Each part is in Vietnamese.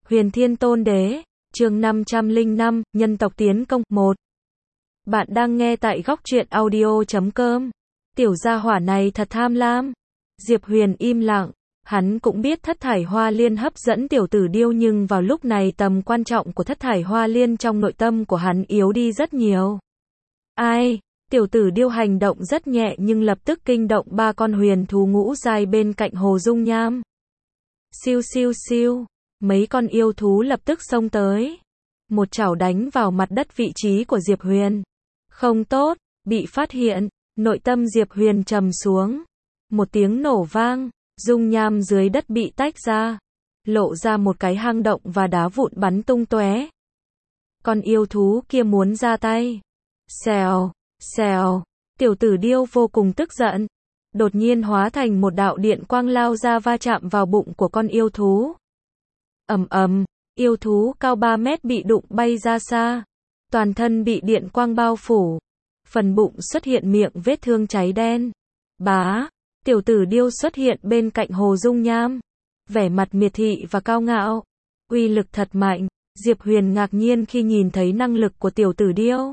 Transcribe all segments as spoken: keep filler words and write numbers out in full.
Huyền Thiên Tôn Đế, chương năm trăm lẻ năm, nhân tộc tiến công, một. Bạn đang nghe tại góc truyện audio chấm com. Tiểu gia hỏa này thật tham lam. Diệp Huyền im lặng, hắn cũng biết thất thải hoa liên hấp dẫn tiểu tử điêu, nhưng vào lúc này tầm quan trọng của thất thải hoa liên trong nội tâm của hắn yếu đi rất nhiều. Ai? Tiểu tử điêu hành động rất nhẹ nhưng lập tức kinh động ba con huyền thú ngũ giai bên cạnh Hồ Dung Nham. Siêu siêu siêu, mấy con yêu thú lập tức xông tới. Một chảo đánh vào mặt đất vị trí của Diệp Huyền. Không tốt, bị phát hiện, nội tâm Diệp Huyền trầm xuống. Một tiếng nổ vang, dung nham dưới đất bị tách ra, lộ ra một cái hang động và đá vụn bắn tung tóe. Con yêu thú kia muốn ra tay. Xèo, xèo, tiểu tử điêu vô cùng tức giận. Đột nhiên hóa thành một đạo điện quang lao ra va chạm vào bụng của con yêu thú. Ầm ầm, yêu thú cao ba mét bị đụng bay ra xa. Toàn thân bị điện quang bao phủ. Phần bụng xuất hiện miệng vết thương cháy đen. Bá, tiểu tử điêu xuất hiện bên cạnh Hồ Dung Nham. Vẻ mặt miệt thị và cao ngạo. Uy lực thật mạnh. Diệp Huyền ngạc nhiên khi nhìn thấy năng lực của tiểu tử điêu.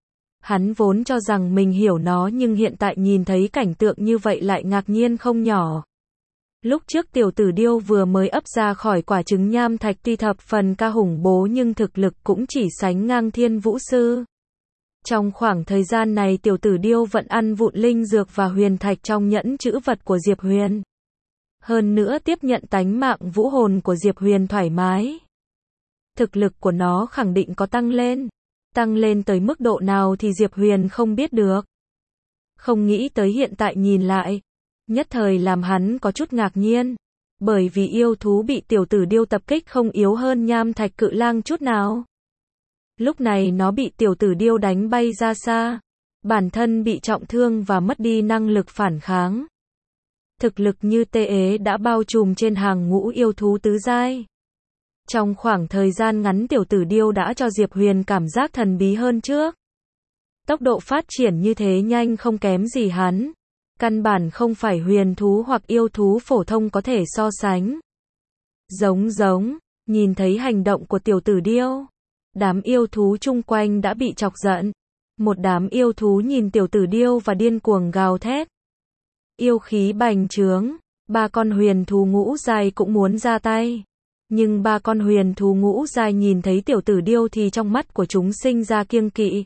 Hắn vốn cho rằng mình hiểu nó nhưng hiện tại nhìn thấy cảnh tượng như vậy lại ngạc nhiên không nhỏ. Lúc trước tiểu tử điêu vừa mới ấp ra khỏi quả trứng nham thạch tuy thập phần ca hùng bố nhưng thực lực cũng chỉ sánh ngang thiên vũ sư. Trong khoảng thời gian này tiểu tử điêu vẫn ăn vụn linh dược và huyền thạch trong nhẫn trữ vật của Diệp Huyền. Hơn nữa tiếp nhận tánh mạng vũ hồn của Diệp Huyền thoải mái. Thực lực của nó khẳng định có tăng lên. Tăng lên tới mức độ nào thì Diệp Huyền không biết được. Không nghĩ tới hiện tại nhìn lại. Nhất thời làm hắn có chút ngạc nhiên. Bởi vì yêu thú bị tiểu tử điêu tập kích không yếu hơn nham thạch cự lang chút nào. Lúc này nó bị tiểu tử điêu đánh bay ra xa. Bản thân bị trọng thương và mất đi năng lực phản kháng. Thực lực như tê ế đã bao trùm trên hàng ngũ yêu thú tứ giai. Trong khoảng thời gian ngắn tiểu tử điêu đã cho Diệp Huyền cảm giác thần bí hơn trước. Tốc độ phát triển như thế nhanh không kém gì hắn. Căn bản không phải huyền thú hoặc yêu thú phổ thông có thể so sánh. Giống giống, nhìn thấy hành động của tiểu tử điêu. Đám yêu thú chung quanh đã bị chọc giận. Một đám yêu thú nhìn tiểu tử điêu và điên cuồng gào thét. Yêu khí bành trướng, ba con huyền thú ngũ giai cũng muốn ra tay. Nhưng ba con huyền thú ngũ giai nhìn thấy tiểu tử điêu thì trong mắt của chúng sinh ra kiêng kỵ.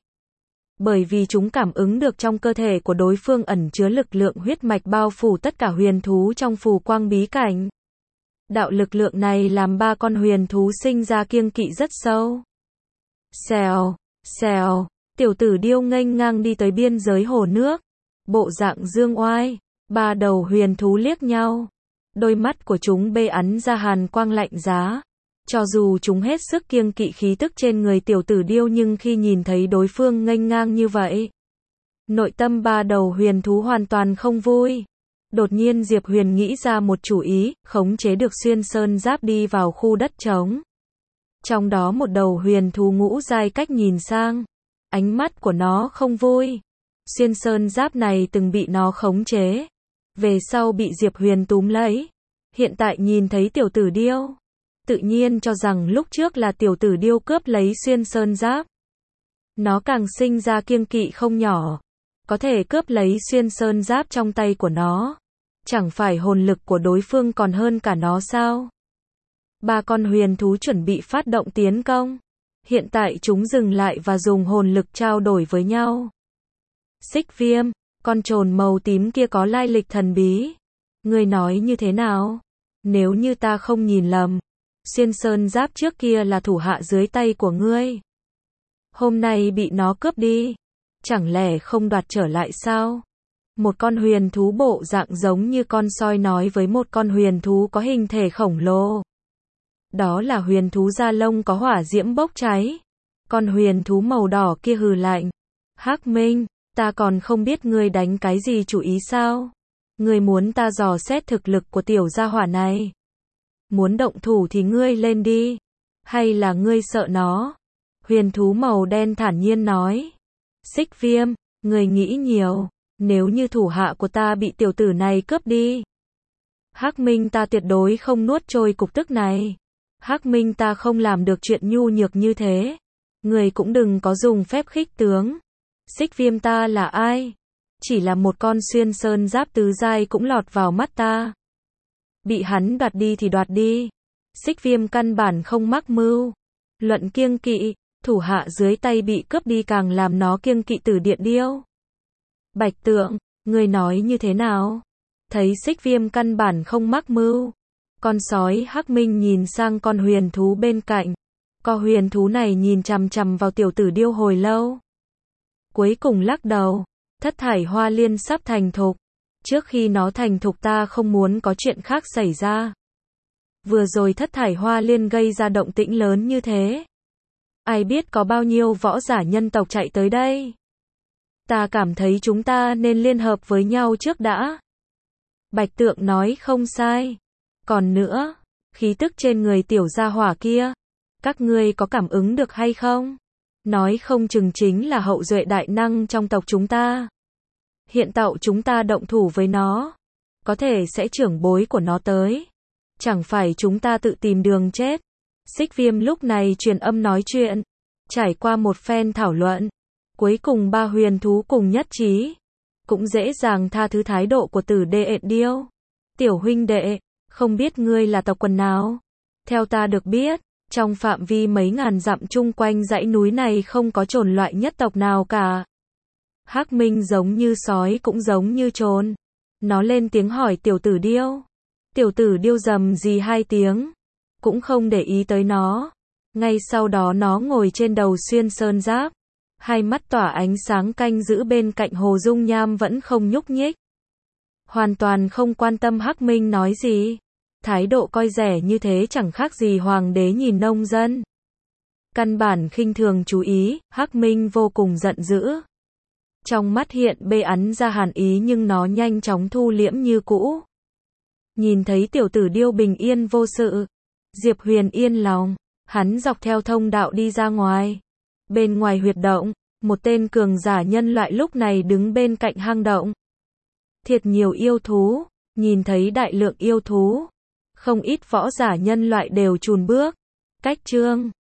Bởi vì chúng cảm ứng được trong cơ thể của đối phương ẩn chứa lực lượng huyết mạch bao phủ tất cả huyền thú trong phù quang bí cảnh. Đạo lực lượng này làm ba con huyền thú sinh ra kiêng kỵ rất sâu. Xèo, xèo, tiểu tử điêu nghênh ngang đi tới biên giới hồ nước. Bộ dạng dương oai, ba đầu huyền thú liếc nhau. Đôi mắt của chúng bê ắn ra hàn quang lạnh giá. Cho dù chúng hết sức kiêng kỵ khí tức trên người tiểu tử điêu nhưng khi nhìn thấy đối phương nghênh ngang như vậy. Nội tâm ba đầu huyền thú hoàn toàn không vui. Đột nhiên Diệp Huyền nghĩ ra một chủ ý, khống chế được xuyên sơn giáp đi vào khu đất trống. Trong đó một đầu huyền thú ngũ giai cách nhìn sang. Ánh mắt của nó không vui. Xuyên sơn giáp này từng bị nó khống chế. Về sau bị Diệp Huyền túm lấy. Hiện tại nhìn thấy tiểu tử điêu. Tự nhiên cho rằng lúc trước là tiểu tử điêu cướp lấy xuyên sơn giáp. Nó càng sinh ra kiêng kỵ không nhỏ. Có thể cướp lấy xuyên sơn giáp trong tay của nó. Chẳng phải hồn lực của đối phương còn hơn cả nó sao? Ba con huyền thú chuẩn bị phát động tiến công. Hiện tại chúng dừng lại và dùng hồn lực trao đổi với nhau. Xích viêm, con trồn màu tím kia có lai lịch thần bí. Ngươi nói như thế nào? Nếu như ta không nhìn lầm, xuyên sơn giáp trước kia là thủ hạ dưới tay của ngươi. Hôm nay bị nó cướp đi. Chẳng lẽ không đoạt trở lại sao? Một con huyền thú bộ dạng giống như con soi nói với một con huyền thú có hình thể khổng lồ. Đó là huyền thú da lông có hỏa diễm bốc cháy. Con huyền thú màu đỏ kia hừ lạnh. Hắc Minh, ta còn không biết ngươi đánh cái gì chủ ý sao? Ngươi muốn ta dò xét thực lực của tiểu gia hỏa này? Muốn động thủ thì ngươi lên đi. Hay là ngươi sợ nó? Huyền thú màu đen thản nhiên nói. Xích viêm, ngươi nghĩ nhiều. Nếu như thủ hạ của ta bị tiểu tử này cướp đi. Hắc Minh ta tuyệt đối không nuốt trôi cục tức này. Hắc Minh ta không làm được chuyện nhu nhược như thế. Người cũng đừng có dùng phép khích tướng. Xích Viêm ta là ai? Chỉ là một con xuyên sơn giáp tứ giai cũng lọt vào mắt ta. Bị hắn đoạt đi thì đoạt đi. Xích Viêm căn bản không mắc mưu. Luận kiêng kỵ, thủ hạ dưới tay bị cướp đi càng làm nó kiêng kỵ Tử Điện Điêu. Bạch Tượng, ngươi nói như thế nào? Thấy Xích Viêm căn bản không mắc mưu. Con sói Hắc Minh nhìn sang con huyền thú bên cạnh. Con huyền thú này nhìn chằm chằm vào tiểu tử điêu hồi lâu. Cuối cùng lắc đầu. Thất thải hoa liên sắp thành thục. Trước khi nó thành thục ta không muốn có chuyện khác xảy ra. Vừa rồi thất thải hoa liên gây ra động tĩnh lớn như thế. Ai biết có bao nhiêu võ giả nhân tộc chạy tới đây. Ta cảm thấy chúng ta nên liên hợp với nhau trước đã. Bạch Tượng nói không sai. Còn nữa, khí tức trên người tiểu gia hỏa kia, các ngươi có cảm ứng được hay không? Nói không chừng chính là hậu duệ đại năng trong tộc chúng ta. Hiện tại chúng ta động thủ với nó, có thể sẽ trưởng bối của nó tới. Chẳng phải chúng ta tự tìm đường chết. Xích Viêm lúc này truyền âm nói chuyện. Trải qua một phen thảo luận, cuối cùng ba huyền thú cùng nhất trí. Cũng dễ dàng tha thứ thái độ của Tử Điện Điêu. Tiểu huynh đệ, không biết ngươi là tộc quần nào? Theo ta được biết, trong phạm vi mấy ngàn dặm chung quanh dãy núi này không có chồn loại nhất tộc nào cả. Hắc Minh giống như sói cũng giống như trồn. Nó lên tiếng hỏi tiểu tử điêu. Tiểu tử điêu rầm gì hai tiếng, cũng không để ý tới nó. Ngay sau đó nó ngồi trên đầu xuyên sơn giáp, hai mắt tỏa ánh sáng canh giữ bên cạnh Hồ Dung Nham vẫn không nhúc nhích. Hoàn toàn không quan tâm Hắc Minh nói gì. Thái độ coi rẻ như thế chẳng khác gì hoàng đế nhìn nông dân. Căn bản khinh thường chú ý, Hắc Minh vô cùng giận dữ. Trong mắt hiện bê ắn ra hàn ý nhưng nó nhanh chóng thu liễm như cũ. Nhìn thấy tiểu tử điêu bình yên vô sự, Diệp Huyền yên lòng, hắn dọc theo thông đạo đi ra ngoài. Bên ngoài huyệt động, một tên cường giả nhân loại lúc này đứng bên cạnh hang động. Thiệt nhiều yêu thú, nhìn thấy đại lượng yêu thú, không ít võ giả nhân loại đều chùn bước. Cách chương